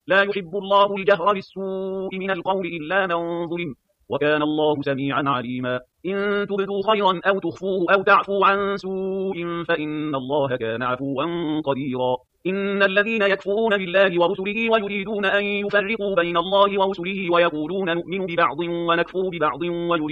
لا يحب الله الجهر بالسوء من القول إلا من ظلم، وكان الله سميعا عليما. إن تبدوا خيرا أو تخفوه أو تعفوا عن سوء فإن الله كان عفوا قديرا. إن الذين يكفرون بالله ورسله ويريدون أن يفرقوا بين الله ورسله ويقولون نؤمن ببعض ونكفر ببعض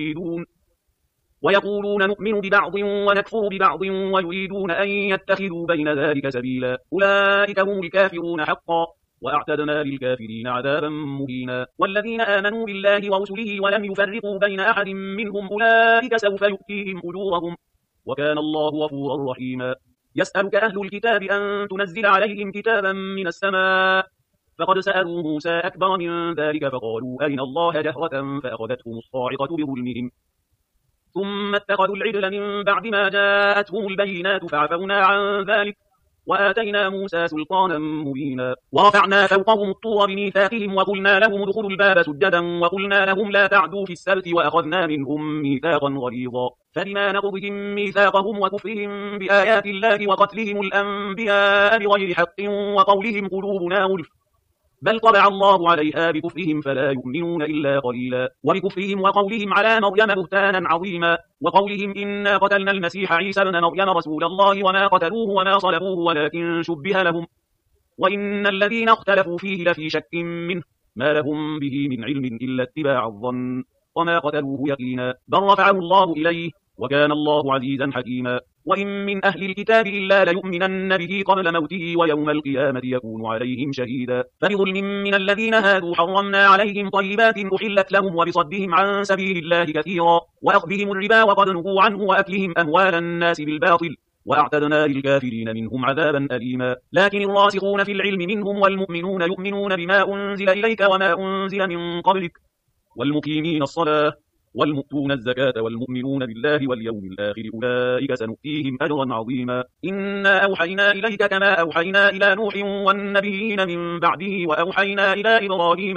ويريدون أن يتخذوا بين ذلك سبيلا، أولئك هم الكافرون حقا، وأعتدنا للكافرين عذابا مهينا. والذين آمنوا بالله ورسله ولم يفرقوا بين أحد منهم أولئك سوف يؤتيهم أجورهم، وكان الله غفورا رحيما. يسألك أهل الكتاب أن تنزل عليهم كتابا من السماء، فقد سألوا موسى أكبر من ذلك فقالوا أرنا الله جهرة فأخذتهم الصاعقة بظلمهم، ثم اتخذوا العجل من بعد ما جاءتهم البينات فعفونا عن ذلك وآتينا موسى سلطانا مبينا. ورفعنا فوقهم الطور بميثاقهم وقلنا لهم ادخلوا الباب سجدا وقلنا لهم لا تعدوا في السبت وأخذنا منهم ميثاقا غليظا. فبما نقضهم ميثاقهم وكفرهم بآيات الله وقتلهم الأنبياء بغير حق وقولهم قلوبنا غلف، بل طبع الله عليها بكفرهم فلا يؤمنون إلا قليلا. وبكفرهم وقولهم على مريم بهتانا عظيما، وقولهم إنا قتلنا المسيح عيسى ابن مريم رسول الله وما قتلوه وما صلبوه ولكن شبه لهم، وإن الذين اختلفوا فيه لفي شك منه ما لهم به من علم إلا اتباع الظن، وما قتلوه يقينا، بل رفعه الله إليه، وكان الله عزيزا حكيما. وإن من أهل الكتاب إلا ليؤمنن به قبل موته ويوم القيامة يكون عليهم شهيدا. فبظلم من الذين هادوا حرمنا عليهم طيبات أحلت لهم وبصدهم عن سبيل الله كثيرا وأخذهم الربا وقد نهوا عنه وأكلهم أموال الناس بالباطل، وأعتدنا للكافرين منهم عذابا أليما. لكن الراسخون في العلم منهم والمؤمنون يؤمنون بما أنزل إليك وما أنزل من قبلك والمقيمين الصلاة والمؤتون الزكاة والمؤمنون بالله واليوم الآخر أولئك سنؤتيهم أجرا عظيما. إنا أوحينا إليك كما أوحينا إلى نوح والنبيين من بعده وأوحينا إلى إبراهيم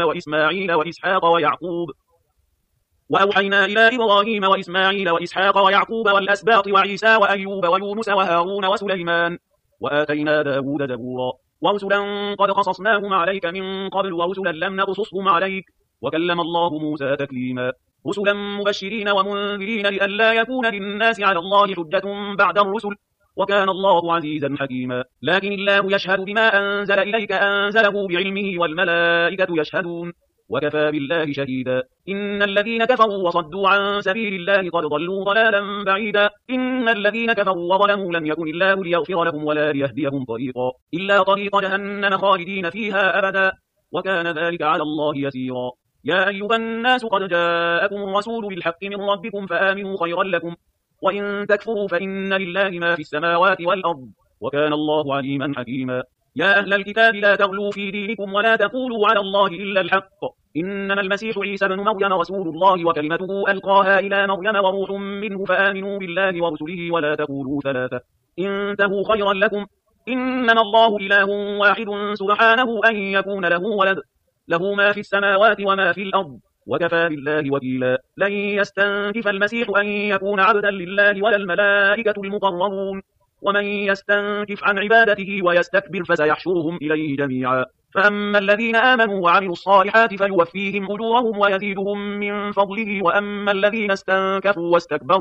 وإسحاق ويعقوب والأسباط وعيسى وأيوب ويونس وهارون وسليمان، وآتينا داود زبورا. ورسلا قد قصصناهم عليك من قبل ورسلا لم نقصصهم عليك، وكلم الله موسى تكليما. رسلا مبشرين ومنذرين لئلا يكون للناس على الله حجة بعد الرسل، وكان الله عزيزا حكيما. لكن الله يشهد بما أنزل إليك أنزله بعلمه والملائكة يشهدون، وكفى بالله شهيدا. إن الذين كفروا وصدوا عن سبيل الله قد ضلوا ضلالا بعيدا. إن الذين كفروا وظلموا لم يكن الله ليغفر لهم ولا ليهديهم طريقا إلا طريق جهنم خالدين فيها أبدا، وكان ذلك على الله يسيرا. يا أيها الناس قد جاءكم الرسول بالحق من ربكم فآمنوا خيرا لكم، وإن تكفروا فإن لله ما في السماوات والأرض، وكان الله عليما حكيما. يا أهل الكتاب لا تغلوا في دينكم ولا تقولوا على الله إلا الحق، إنما المسيح عيسى ابن مريم رسول الله وكلمته ألقاها إلى مريم وروح منه، فآمنوا بالله ورسله ولا تقولوا ثلاثة انتهوا خيرا لكم، إنما الله إله واحد سبحانه أن يكون له ولد، له ما في السماوات وما في الأرض، وكفى بالله وكيلا. لن يستنكف المسيح أن يكون عبدا لله ولا الملائكة المقربون، ومن يستنكف عن عبادته ويستكبر فسيحشرهم إليه جميعا. فأما الذين آمنوا وعملوا الصالحات فيوفيهم أجورهم ويزيدهم من فضله، وأما الذين استنكفوا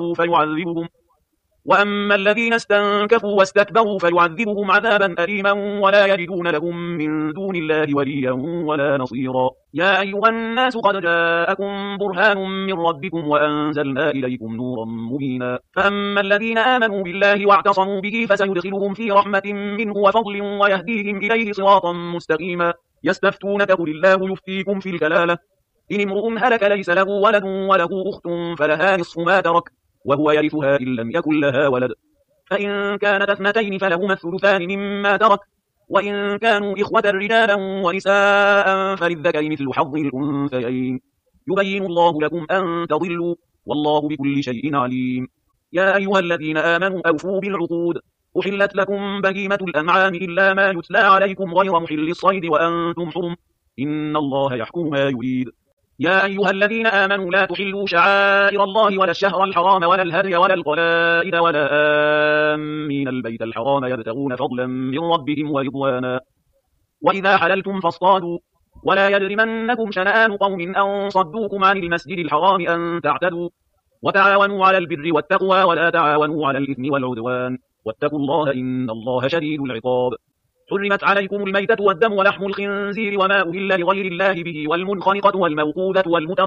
واستكبروا فيعذبهم عذابا أليما ولا يجدون لهم من دون الله وليا ولا نصيرا. يا أيها الناس قد جاءكم برهان من ربكم وأنزلنا إليكم نورا مبينا. فأما الذين آمنوا بالله واعتصموا به فسيدخلهم في رحمة منه وفضل ويهديهم إليه صراطا مستقيما. يستفتونك قل الله يفتيكم في الكلالة، إن امرؤ هلك ليس له ولد وله أخت فلها نصف ما ترك وهو يرثها إن لم يكن لها ولد، فإن كانت اثنتين فلهما الثلثان مما ترك، وإن كانوا إخوة رجالا ونساء فللذكر مثل حظ الأنثيين، يبين الله لكم أن تضلوا والله بكل شيء عليم. يا أيها الذين آمنوا أوفوا بالعقود، أحلت لكم بهيمة الأنعام إلا ما يتلى عليكم غير محل الصيد وأنتم حرم، إن الله يحكم ما يريد. يا أيها الذين آمنوا لا تحلوا شعائر الله ولا الشهر الحرام ولا الهدي ولا القلائد ولا آمين البيت الحرام يبتغون فضلا من ربهم ورضوانا، وإذا حللتم فاصطادوا، ولا يجرمنكم شنآن قوم أن صدوكم عن المسجد الحرام أن تعتدوا وتعاونوا على البر والتقوى ولا تعاونوا على الإثم والعدوان واتقوا الله إن الله شديد العقاب. حرمت عليكم الميتة والدم ولحم الخنزير وما أهل لغير الله به والمنخنقة والموقوذة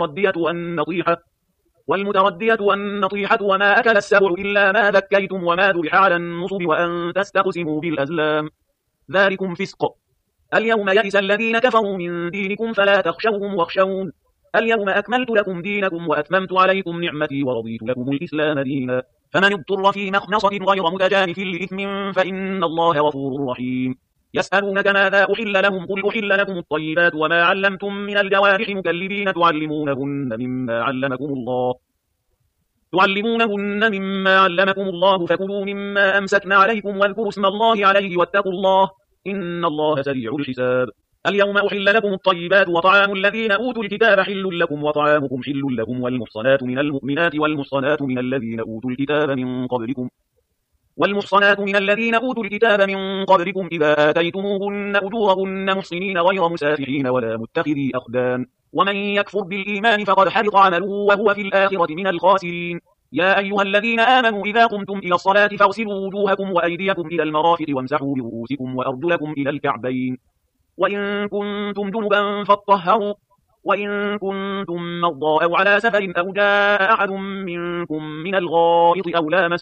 والمتردية والنطيحة وما أكل السبع إلا ما ذكيتم وما ذبح على النصب وأن تستقسموا بالأزلام ذلكم فسق. اليوم يئس الذين كفروا من دينكم فلا تخشوهم واخشون اليوم أكملت لكم دينكم وأتممت عليكم نعمتي ورضيت لكم الإسلام دينا فمن اضطر في مخنصة غير متجانف لإثم فإن الله غفور رحيم. يسألونك ماذا أحل لهم قل أحل لكم الطيبات وما علمتم من الجوارح مكلبين تعلمونهن مما علمكم الله فكلوا مما أمسكن عليكم واذكروا اسم الله عليه واتقوا الله إن الله سريع الحساب. اليوم أحل لكم الطيبات وطعام الذين أوتوا الكتاب حل لكم وطعامكم حل لكم والمحصنات من المؤمنات والمحصنات من الذين أوتوا الكتاب من قبلكم إذا آتيتموهن أجورهن محصنين غير مسافحين ولا متخذي أخدان ومن يكفر بالإيمان فقد حبط عمله وهو في الآخرة من الخاسرين. يا أيها الذين آمنوا إذا قمتم إلى الصلاة فاغسلوا وجوهكم وأيديكم إلى المرافق وامسحوا برؤوسكم وأرجلكم إلى الكعبين وإن كنتم جنبا فاطهروا وإن كنتم مرضى أو على سفر أو جاء أحد منكم من الغائط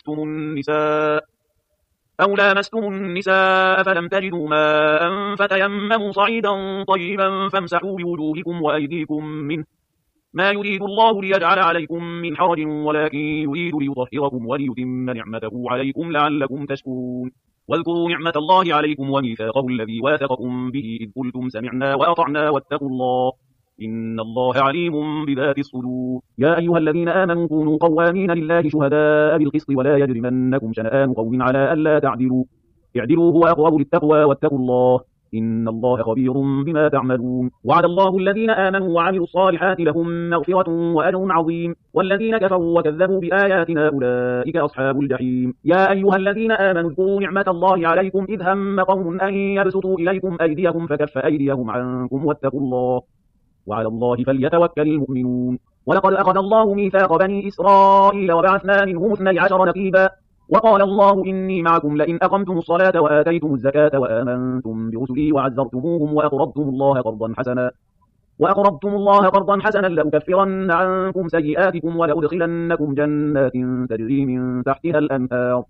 أو لامستم النساء فلم تجدوا ماء فتيمموا صعيدا طيبا فامسحوا بوجوهكم وأيديكم منه ما يريد الله ليجعل عليكم من حرج ولكن يريد ليطهركم وليتم نعمته عليكم لعلكم تشكرون. واذكروا نعمة الله عليكم وميثاقه الذي واثقكم به إذ قلتم سمعنا وأطعنا واتقوا الله إن الله عليم بذات الصدور. يا أيها الذين آمنوا كونوا قوامين لله شهداء بالقسط ولا يجرمنكم شنآن قوم على ألا تعدلوا اعدلوا هو أقرب للتقوى واتقوا الله إن الله خبير بما تعملون. وعد الله الذين آمنوا وعملوا الصالحات لهم مغفرة وأجر عظيم والذين كفروا وكذبوا بآياتنا أولئك أصحاب الجحيم. يا أيها الذين آمنوا اذكروا نعمة الله عليكم إذ هم قوم أن يبسطوا إليكم أيديهم فكف أيديهم عنكم واتقوا الله وعلى الله فليتوكل المؤمنون. ولقد أخذ الله ميثاق بني إسرائيل وبعثنا منهم 12 نقيبا وقال الله إني معكم لئن أقمتم الصلاة وآتيتم الزكاة وآمنتم برسلي وعزرتموهم وأقرضتم الله قرضا حسنا لأكفرن عنكم سيئاتكم ولأدخلنكم جنات تجري من تحتها الأنهار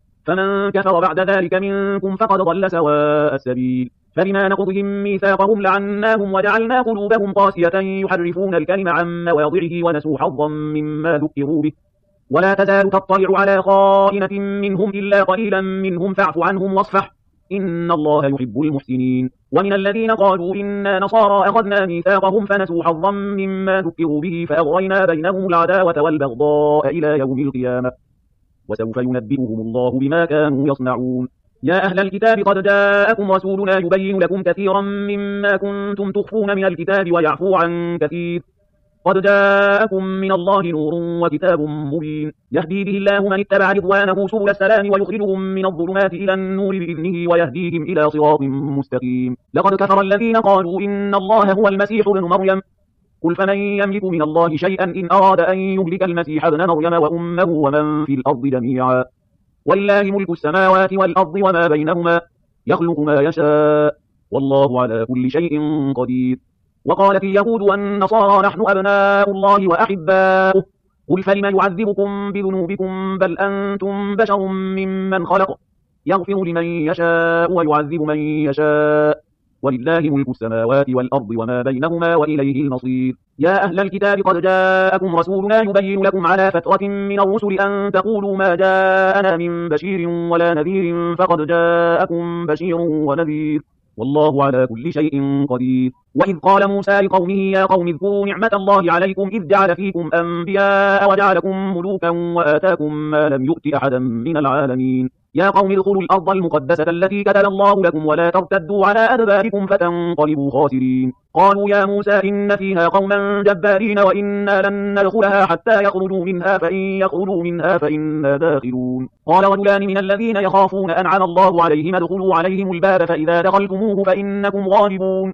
فمن كفر بعد ذلك منكم فقد ضل سواء السبيل. فبما نقضهم ميثاقهم لعناهم وجعلنا قلوبهم قاسية يحرفون الكلم عن مواضعه ونسوا حظا مما ذكروا به ولا تزال تطلع على خائنة منهم إلا قليلا منهم فاعف عنهم واصفح إن الله يحب المحسنين. ومن الذين قالوا إنا نصارى أخذنا ميثاقهم فنسوا حظا مما ذكروا به فأغرينا بينهم العداوة والبغضاء إلى يوم القيامة وسوف ينبئهم الله بما كانوا يصنعون. يا أهل الكتاب قد جاءكم رسولنا يبين لكم كثيرا مما كنتم تخفون من الكتاب ويعفو عن كثير قد جاءكم من الله نور وكتاب مبين يهدي به الله من اتبع رضوانه سبل السلام ويخرجهم من الظلمات إلى النور بإذنه ويهديهم إلى صراط مستقيم. لقد كفر الذين قالوا إن الله هو المسيح ابن مريم قل فمن يملك من الله شيئا إن أراد أن يهلك المسيح ابن مريم وأمه ومن في الأرض جميعا ولله ملك السماوات والأرض وما بينهما يخلق ما يشاء والله على كل شيء قدير. وقالت اليهود والنصارى نحن أبناء الله وأحباؤه قل فلم يعذبكم بذنوبكم بل أنتم بشر ممن خلق يغفر لمن يشاء ويعذب من يشاء ولله ملك السماوات والأرض وما بينهما وإليه المصير. يا أهل الكتاب قد جاءكم رسولنا يبين لكم على فترة من الرسل أن تقولوا ما جاءنا من بشير ولا نذير فقد جاءكم بشير ونذير والله على كل شيء قدير. وإذ قال موسى لقومه يا قوم اذكروا نعمة الله عليكم إذ جعل فيكم أنبياء وجعلكم ملوكا وآتاكم ما لم يؤت أحدا من العالمين. يا قوم ادخلوا الأرض المقدسة التي كتب الله لكم ولا ترتدوا على أدباركم فتنقلبوا خاسرين. قالوا يا موسى إن فيها قوما جبارين وإنا لن ندخلها حتى يخرجوا منها فإن يخرجوا منها فإنا داخلون. قال رجلان من الذين يخافون أنعم الله عليهم ادخلوا عليهم الباب فإذا دخلتموه فإنكم غالبون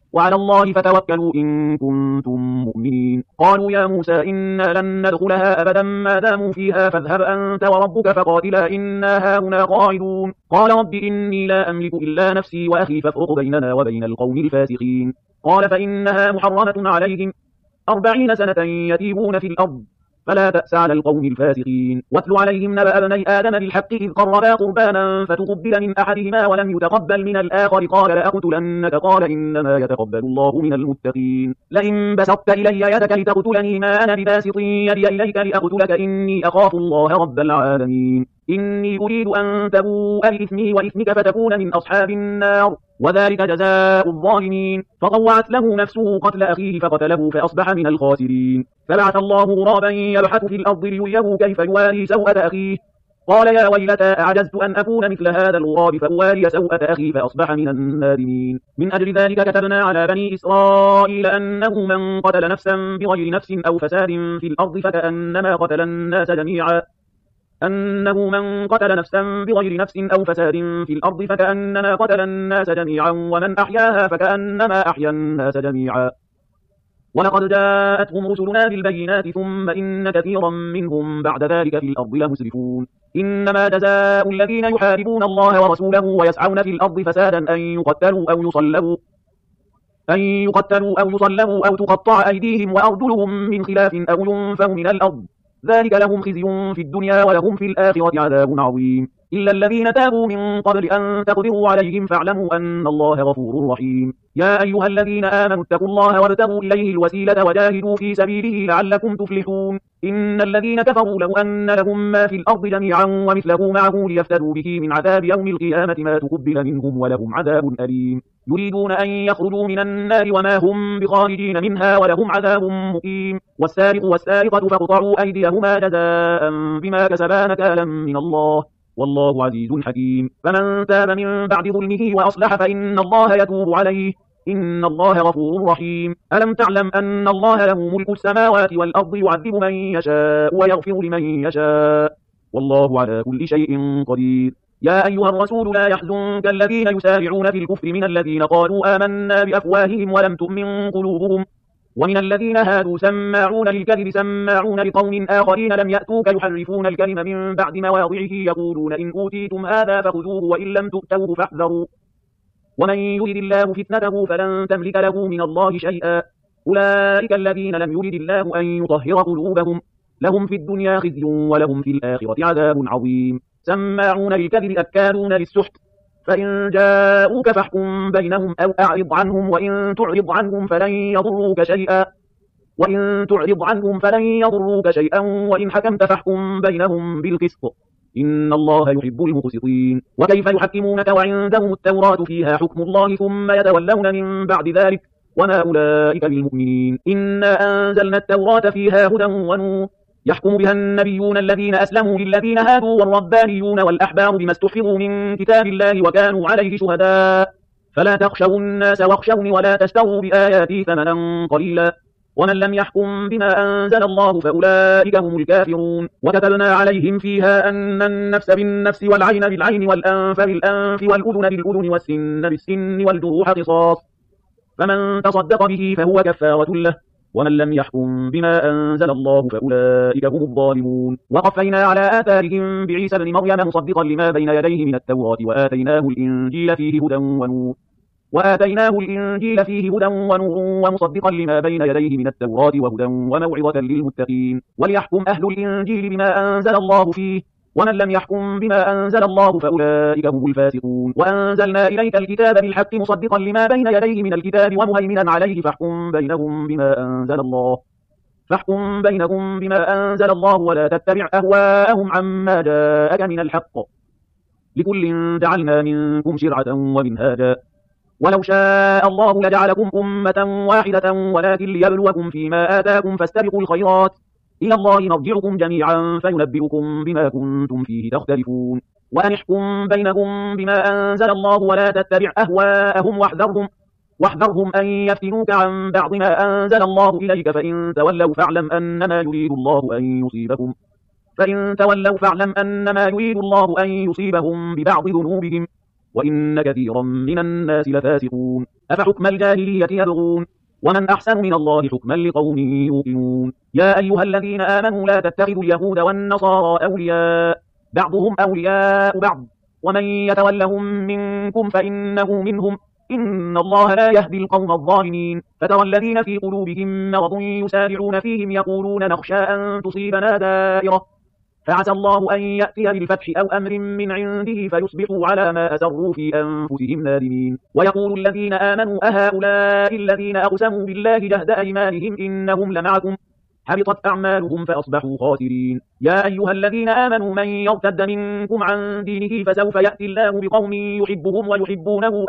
وعلى الله فتوكلوا إن كنتم مؤمنين. قالوا يا موسى إنا لن ندخلها أبدا ما داموا فيها فاذهب أنت وربك فقاتلا إنا هاهنا قاعدون. قال رب إني لا أملك إلا نفسي وأخي فافرق بيننا وبين القوم الفاسقين. قال فإنها محرمة عليهم 40 سنة يتيهون في الأرض فلا تأس على القوم الفاسقين. واتل عليهم نبأ ابني آدم بالحق إذ قربا قربانا فتقبل من أحدهما ولم يتقبل من الآخر قال لأقتلنك قال إنما يتقبل الله من المتقين. لئن بسطت إلي يدك لتقتلني ما أنا بباسط يدي إليك لأقتلك إني أخاف الله رب العالمين. إني أريد أن تبوء بإثمي وإثمك فتكون من أصحاب النار وذلك جزاء الظالمين. فطوعت له نفسه قتل أخيه فقتله فأصبح من الخاسرين. فبعث الله غرابا يبحث في الأرض ليريه كيف يواري سوءة أخيه قال يا ويلتى أعجزت أن أكون مثل هذا الغراب فأواري سوءة أخي فأصبح من النادمين. من أجل ذلك كتبنا على بني إسرائيل أنه من قتل نفسا بغير نفس أو فساد في الأرض فكأنما قتل الناس جميعا فكأنما قتل الناس جميعا ومن أحياها فكأنما أحيا الناس جميعا. ولقد جاءتهم رسلنا بالبينات ثم إن كثيرا منهم بعد ذلك في الأرض لمسرفون. إنما جزاء الذين يحاربون الله ورسوله ويسعون في الأرض فسادا أن يقتلوا أو يصلبوا أو تقطع أيديهم وأرجلهم من خلاف أو ينفوا من الأرض ذلك لهم خزي في الدنيا ولهم في الآخرة عذاب عظيم. إلا الذين تابوا من قبل أن تقدروا عليهم فاعلموا أن الله غفور رحيم. يا أيها الذين آمنوا اتقوا الله وابتغوا إليه الوسيلة وجاهدوا في سبيله لعلكم تفلحون. إن الذين كفروا لو أن لهم ما في الأرض جميعا ومثله معه ليفتدوا به من عذاب يوم القيامة ما تقبل منهم ولهم عذاب أليم. يريدون أن يخرجوا من النار وما هم بخارجين منها ولهم عذاب مقيم. والسارق والسارقة فاقطعوا أيديهما جزاء بما كسبا نكالا من الله والله عزيز حكيم. فمن تاب من بعد ظلمه وأصلح فإن الله يتوب عليه إن الله غفور رحيم. ألم تعلم أن الله له ملك السماوات والأرض يعذب من يشاء ويغفر لمن يشاء والله على كل شيء قدير. يا أيها الرسول لا يحزنك الذين يسارعون في الكفر من الذين قالوا آمنا بأفواههم ولم تؤمن قلوبهم ومن الذين هادوا سماعون للكذب سماعون لقوم آخرين لم يأتوك يحرفون الكلم من بعد مواضعه يقولون إن أوتيتم هذا فخذوه وإن لم تؤتوه فاحذروا ومن يرد الله فتنته فلن تملك له من الله شيئا. أولئك الذين لم يرد الله أن يطهر قلوبهم لهم في الدنيا خزي ولهم في الآخرة عذاب عظيم. سماعون للكذب أكالون للسحت فإن جاءوك فاحكم بينهم أو أعرض عنهم وإن تعرض عنهم فلن يضروك شيئا وإن حكمت فاحكم بينهم بالقسط إن الله يحب المقسطين. وكيف يحكمونك وعندهم التوراة فيها حكم الله ثم يتولون من بعد ذلك وما أولئك بالمؤمنين. إنا أنزلنا التوراة فيها هدى ونور يحكم بها النبيون الذين أسلموا للذين هادوا والربانيون والأحبار بما استحفظوا من كتاب الله وكانوا عليه شهداء فلا تخشوا الناس واخشوني ولا تشتروا بآياتي ثمنا قليلا ومن لم يحكم بما أنزل الله فأولئك هم الكافرون. وكتبنا عليهم فيها أن النفس بالنفس والعين بالعين والأنف بالأنف والأذن بالأذن والسن بالسن والجروح قصاص فمن تصدق به فهو كفارة له ومن لم يحكم بما أنزل الله فأولئك هم الظالمون. وقفينا على آثارهم بعيسى بن مريم مصدقا لما بين يديه من التوراة وآتيناه الإنجيل فيه هدى ونور ومصدقا لما بين يديه من التوراة وهدى وموعظة للمتقين. وليحكم أهل الإنجيل بما أنزل الله فيه ومن لم يحكم بما أنزل الله فأولئك هم الفاسقون. وأنزلنا إليك الكتاب بالحق مصدقا لما بين يديه من الكتاب ومهيمنا عليه فاحكم بينهم بما أنزل الله ولا تتبع أهواءهم عما جاءك من الحق لكل جعلنا منكم شرعة ومنهاجا ولو شاء الله لجعلكم أمة واحدة ولكن ليبلوكم فيما آتاكم فاستبقوا الخيرات إلى الله مرجعكم جميعا فينبئكم بما كنتم فيه تختلفون. وأن احكم بينهم بما أنزل الله ولا تتبع أهواءهم واحذرهم أن يفتنوك عن بعض ما أنزل الله إليك فإن تولوا فاعلم أنما يريد الله أن يصيبهم ببعض ذنوبهم وإن كثيرا من الناس لفاسقون. أفحكم الجاهلية يبغون ومن أحسن من الله حكما لقوم يوقنون يا أيها الذين آمنوا لا تتخذوا اليهود والنصارى أولياء بعضهم أولياء بعض ومن يتولهم منكم فإنه منهم إن الله لا يهدي القوم الظالمين فترى الذين في قلوبهم مرض يسارعون فيهم يقولون نخشى أن تصيبنا دائرة فعسى الله أن يأتي بالفتح أو أمر من عنده فيصبحوا على ما أسروا في أنفسهم نادمين ويقول الذين آمنوا أهؤلاء الذين أقسموا بالله جهد أيمانهم إنهم لمعكم حبطت أعمالهم فأصبحوا خاسرين يا أيها الذين آمنوا من يرتد منكم عن دينه فسوف يأتي الله بقوم يحبهم ويحبونه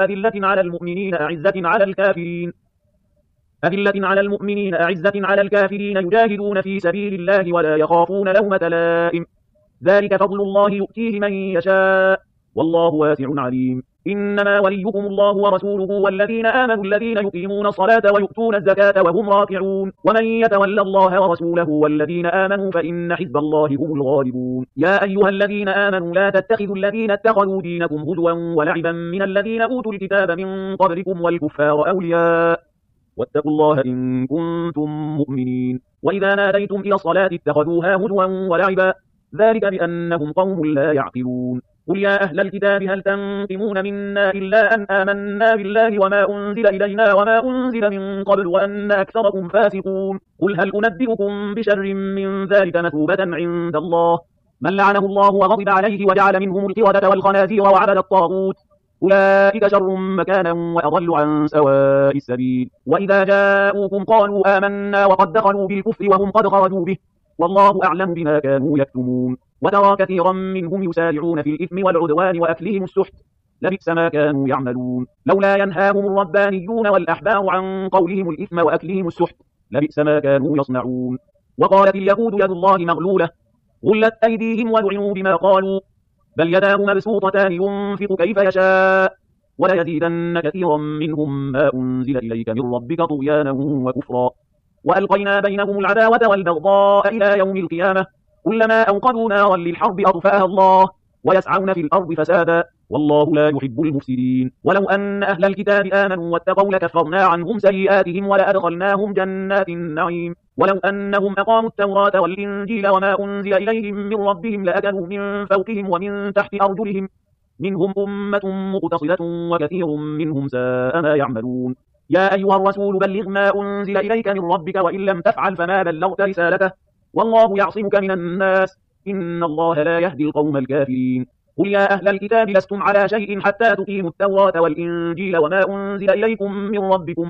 أذلة على المؤمنين أعزة على الكافرين يجاهدون في سبيل الله ولا يخافون لومة لائم ذلك فضل الله يؤتيه من يشاء والله واسع عليم إنما وليكم الله ورسوله والذين آمنوا الذين يقيمون الصلاة ويؤتون الزكاة وهم راكعون ومن يتولى الله ورسوله والذين آمنوا فإن حزب الله هم الغالبون يا أيها الذين آمنوا لا تتخذوا الذين اتخذوا دينكم هزوا ولعبا من الذين أوتوا الكتاب من قبلكم والكفار أولياء واتقوا الله إن كنتم مؤمنين وإذا ناديتم إلى الصلاة اتخذوها هزوا ولعبا ذلك بأنهم قوم لا يعقلون قل يا أهل الكتاب هل تنقمون منا إلا أن آمنا بالله وما أنزل إلينا وما أنزل من قبل وأن أكثركم فاسقون قل هل أنبئكم بشر من ذلك مثوبة عند الله من لعنه الله وغضب عليه وجعل منهم القردة والخنازير وعبد الطاغوت أولئك شر مكانا وأضل عن سواء السبيل وإذا جاءوكم قالوا آمنا وقد دخلوا بالكفر وهم قد خرجوا به والله أعلم بما كانوا يكتمون وترى كثيرا منهم يسارعون في الإثم والعدوان وأكلهم السحت لبئس ما كانوا يعملون لولا ينهاهم الربانيون والأحبار عن قولهم الإثم وأكلهم السحت لبئس ما كانوا يصنعون وقالت اليهود يد الله مغلولة غلت أيديهم ولعنوا بما قالوا بل يداه مبسوطتان ينفق كيف يشاء وليزيدن كثيرا منهم ما أنزل إليك من ربك طغيانا وكفرا وألقينا بينهم العداوة والبغضاء إلى يوم القيامة كلما أوقدوا نارا للحرب أطفأها الله ويسعون في الأرض فسادا والله لا يحب المفسدين ولو أن أهل الكتاب آمنوا واتقوا لكفرنا عنهم سيئاتهم ولأدخلناهم جنات النعيم ولو أنهم أقاموا التوراة والإنجيل وما أنزل إليهم من ربهم لأكلوا من فوقهم ومن تحت أرجلهم منهم أمة مقتصدة وكثير منهم ساء ما يعملون يا أيها الرسول بلغ ما أنزل إليك من ربك وإن لم تفعل فما بلغت رسالته والله يعصمك من الناس إن الله لا يهدي القوم الكافرين قل يا أهل الكتاب لستم على شيء حتى تقيموا التوراة والإنجيل وما أنزل إليكم من ربكم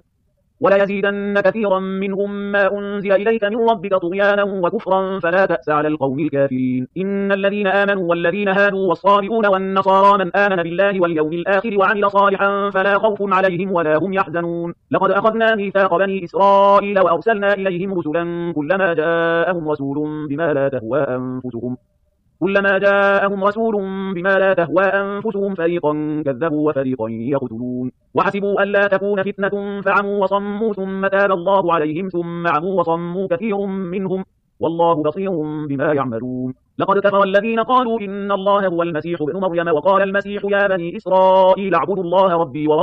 وليزيدن كثيرا منهم ما أنزل إليك من ربك طغيانا وكفرا فلا تأس على القوم الكافرين إن الذين آمنوا والذين هادوا والصابئون والنصارى من آمن بالله واليوم الآخر وعمل صالحا فلا خوف عليهم ولا هم يحزنون لقد أخذنا ميثاق بني إسرائيل وأرسلنا إليهم رسلا كلما جاءهم رسول بما لا تهوى أنفسهم فريقا كذبوا وفريقا يقتلون وحسبوا ألا تكون فتنة فعموا وصموا ثم تاب الله عليهم ثم عموا وصموا كثير منهم والله بصير بما يعملون لقد كفر الذين قالوا إن الله هو المسيح ابن مريم وقال المسيح يا بني إسرائيل اعبدوا الله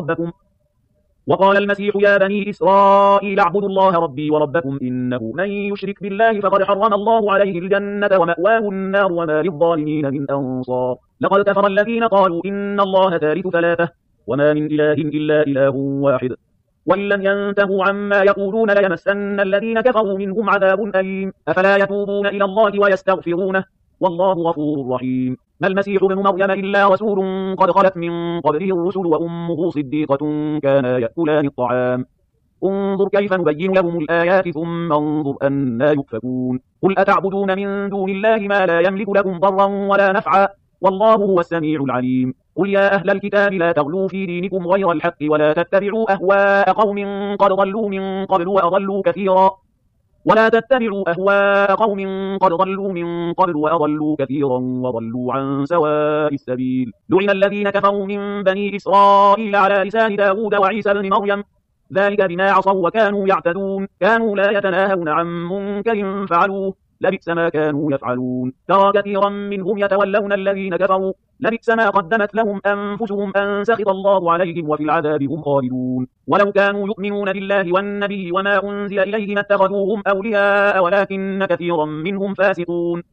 ربي وربكم إنه من يشرك بالله فقد حرم الله عليه الجنة ومأواه النار وما للظالمين من أنصار لقد كفر الذين قالوا إن الله ثالث ثلاثة وما من إله إلا إله واحد وإن لم ينتهوا عما يقولون ليمسن الذين كفروا منهم عذاب أليم أفلا يتوبون إلى الله ويستغفرونه والله غفور رحيم ما المسيح ابن مريم إلا رسول قد خلت من قبله الرسل وأمه صديقة كانا يأكلان الطعام انظر كيف نبين لهم الآيات ثم انظر أنى يؤفكون قل أتعبدون من دون الله ما لا يملك لكم ضرا ولا نفعا والله هو السميع العليم قل يا أهل الكتاب لا تغلوا في دينكم غير الحق ولا تتبعوا أهواء قوم قد ضلوا من قبل وأضلوا كثيرا وضلوا عن سواء السبيل لعن الذين كفروا من بني إسرائيل على لسان داود وعيسى بن مريم ذلك بما عصوا وكانوا يعتدون كانوا لا يتناهون عن منكر فعلوه لبئس ما كانوا يفعلون ترى كثيرا منهم يتولون الذين كفروا لبئس ما قدمت لهم أنفسهم أن سخط الله عليهم وفي العذاب هم خالدون ولو كانوا يؤمنون بالله والنبي وما أنزل إليه ما اتخذوهم أولياء ولكن كثيرا منهم فاسقون